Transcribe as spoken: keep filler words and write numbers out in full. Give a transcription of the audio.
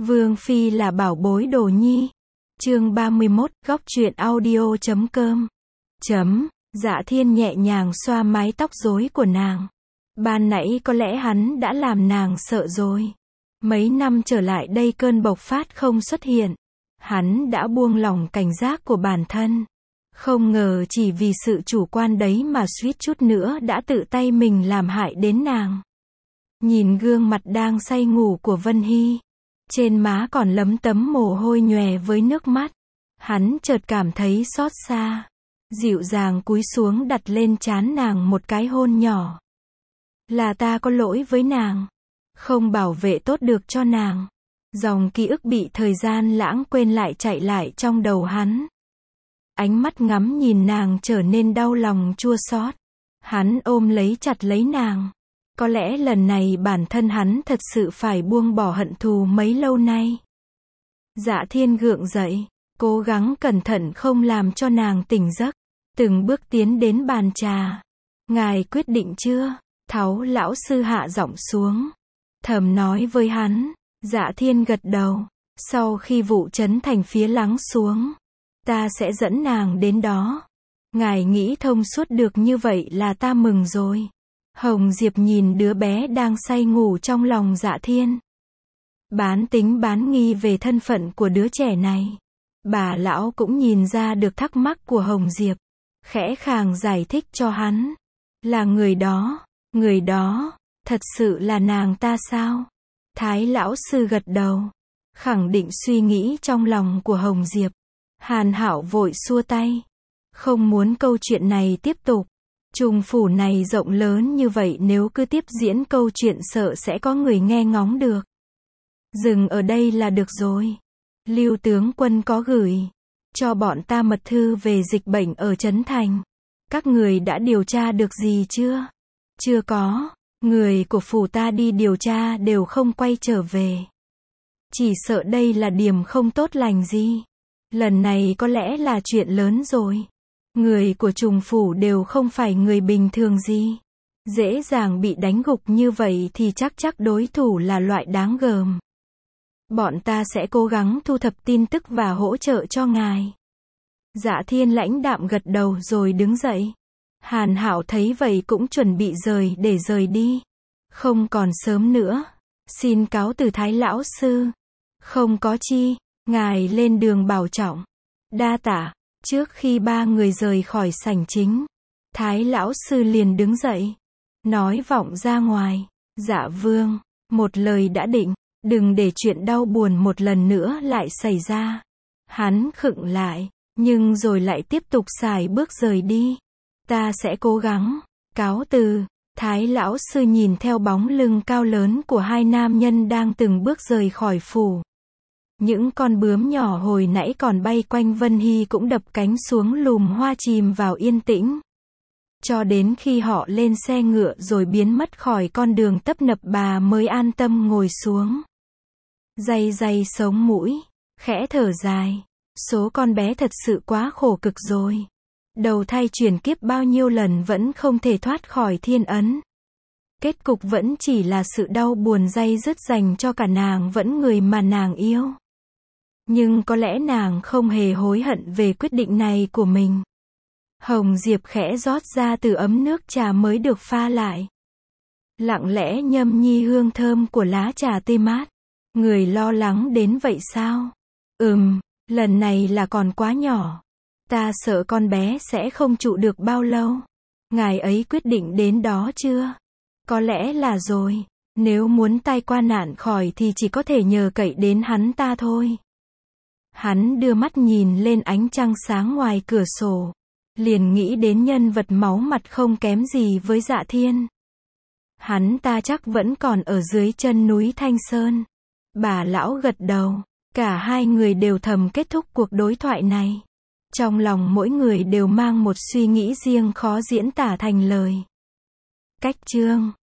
Vương Phi là bảo bối đồ nhi. Chương ba mươi mốt, góc truyện audio chấm com. Chấm, Dạ Thiên nhẹ nhàng xoa mái tóc rối của nàng. Ban nãy có lẽ hắn đã làm nàng sợ rồi. Mấy năm trở lại đây cơn bộc phát không xuất hiện. Hắn đã buông lỏng cảnh giác của bản thân. Không ngờ chỉ vì sự chủ quan đấy mà suýt chút nữa đã tự tay mình làm hại đến nàng. Nhìn gương mặt đang say ngủ của Vân Hy. Trên má còn lấm tấm mồ hôi nhòe với nước mắt. Hắn chợt cảm thấy xót xa. Dịu dàng cúi xuống đặt lên trán nàng một cái hôn nhỏ. Là ta có lỗi với nàng. Không bảo vệ tốt được cho nàng. Dòng ký ức bị thời gian lãng quên lại chạy lại trong đầu hắn. Ánh mắt ngắm nhìn nàng trở nên đau lòng chua xót. Hắn ôm lấy chặt lấy nàng. Có lẽ lần này bản thân hắn thật sự phải buông bỏ hận thù mấy lâu nay. Dạ Thiên gượng dậy, cố gắng cẩn thận không làm cho nàng tỉnh giấc. Từng bước tiến đến bàn trà. Ngài quyết định chưa? Tháo lão sư hạ giọng xuống. Thầm nói với hắn. Dạ Thiên gật đầu. Sau khi vụ trấn thành phía lắng xuống, ta sẽ dẫn nàng đến đó. Ngài nghĩ thông suốt được như vậy là ta mừng rồi. Hồng Diệp nhìn đứa bé đang say ngủ trong lòng Dạ Thiên. Bán tính bán nghi về thân phận của đứa trẻ này. Bà lão cũng nhìn ra được thắc mắc của Hồng Diệp. Khẽ khàng giải thích cho hắn. Là người đó, người đó, thật sự là nàng ta sao? Thái lão sư gật đầu. Khẳng định suy nghĩ trong lòng của Hồng Diệp. Hàn Hạo vội xua tay. Không muốn câu chuyện này tiếp tục. Trùng phủ này rộng lớn như vậy nếu cứ tiếp diễn câu chuyện sợ sẽ có người nghe ngóng được. Dừng ở đây là được rồi. Lưu tướng quân có gửi cho bọn ta mật thư về dịch bệnh ở Trấn Thành. Các người đã điều tra được gì chưa? Chưa có. Người của phủ ta đi điều tra đều không quay trở về. Chỉ sợ đây là điểm không tốt lành gì. Lần này có lẽ là chuyện lớn rồi. Người của trùng phủ đều không phải người bình thường gì. Dễ dàng bị đánh gục như vậy thì chắc chắc đối thủ là loại đáng gờm. Bọn ta sẽ cố gắng thu thập tin tức và hỗ trợ cho ngài. Dạ Thiên lãnh đạm gật đầu rồi đứng dậy. Hàn Hạo thấy vậy cũng chuẩn bị rời để rời đi. Không còn sớm nữa. Xin cáo từ Thái lão sư. Không có chi, ngài lên đường bảo trọng. Đa tạ. Trước khi ba người rời khỏi sảnh chính, Thái lão sư liền đứng dậy. Nói vọng ra ngoài. Dạ vương, một lời đã định. Đừng để chuyện đau buồn một lần nữa lại xảy ra. Hắn khựng lại, nhưng rồi lại tiếp tục xài bước rời đi. Ta sẽ cố gắng. Cáo từ. Thái lão sư nhìn theo bóng lưng cao lớn của hai nam nhân đang từng bước rời khỏi phủ. Những con bướm nhỏ hồi nãy còn bay quanh Vân Hy cũng đập cánh xuống lùm hoa chìm vào yên tĩnh. Cho đến khi họ lên xe ngựa rồi biến mất khỏi con đường tấp nập bà mới an tâm ngồi xuống. Day day sống mũi, khẽ thở dài. Số con bé thật sự quá khổ cực rồi. Đầu thai chuyển kiếp bao nhiêu lần vẫn không thể thoát khỏi thiên ấn. Kết cục vẫn chỉ là sự đau buồn day dứt dành cho cả nàng vẫn người mà nàng yêu. Nhưng có lẽ nàng không hề hối hận về quyết định này của mình. Hồng Diệp khẽ rót ra từ ấm nước trà mới được pha lại. Lặng lẽ nhâm nhi hương thơm của lá trà tê mát. Người lo lắng đến vậy sao? Ừm, lần này là còn quá nhỏ. Ta sợ con bé sẽ không trụ được bao lâu. Ngài ấy quyết định đến đó chưa? Có lẽ là rồi. Nếu muốn tai qua nạn khỏi thì chỉ có thể nhờ cậy đến hắn ta thôi. Hắn đưa mắt nhìn lên ánh trăng sáng ngoài cửa sổ. Liền nghĩ đến nhân vật máu mặt không kém gì với Dạ Thiên. Hắn ta chắc vẫn còn ở dưới chân núi Thanh Sơn. Bà lão gật đầu. Cả hai người đều thầm kết thúc cuộc đối thoại này. Trong lòng mỗi người đều mang một suy nghĩ riêng khó diễn tả thành lời. Cách chương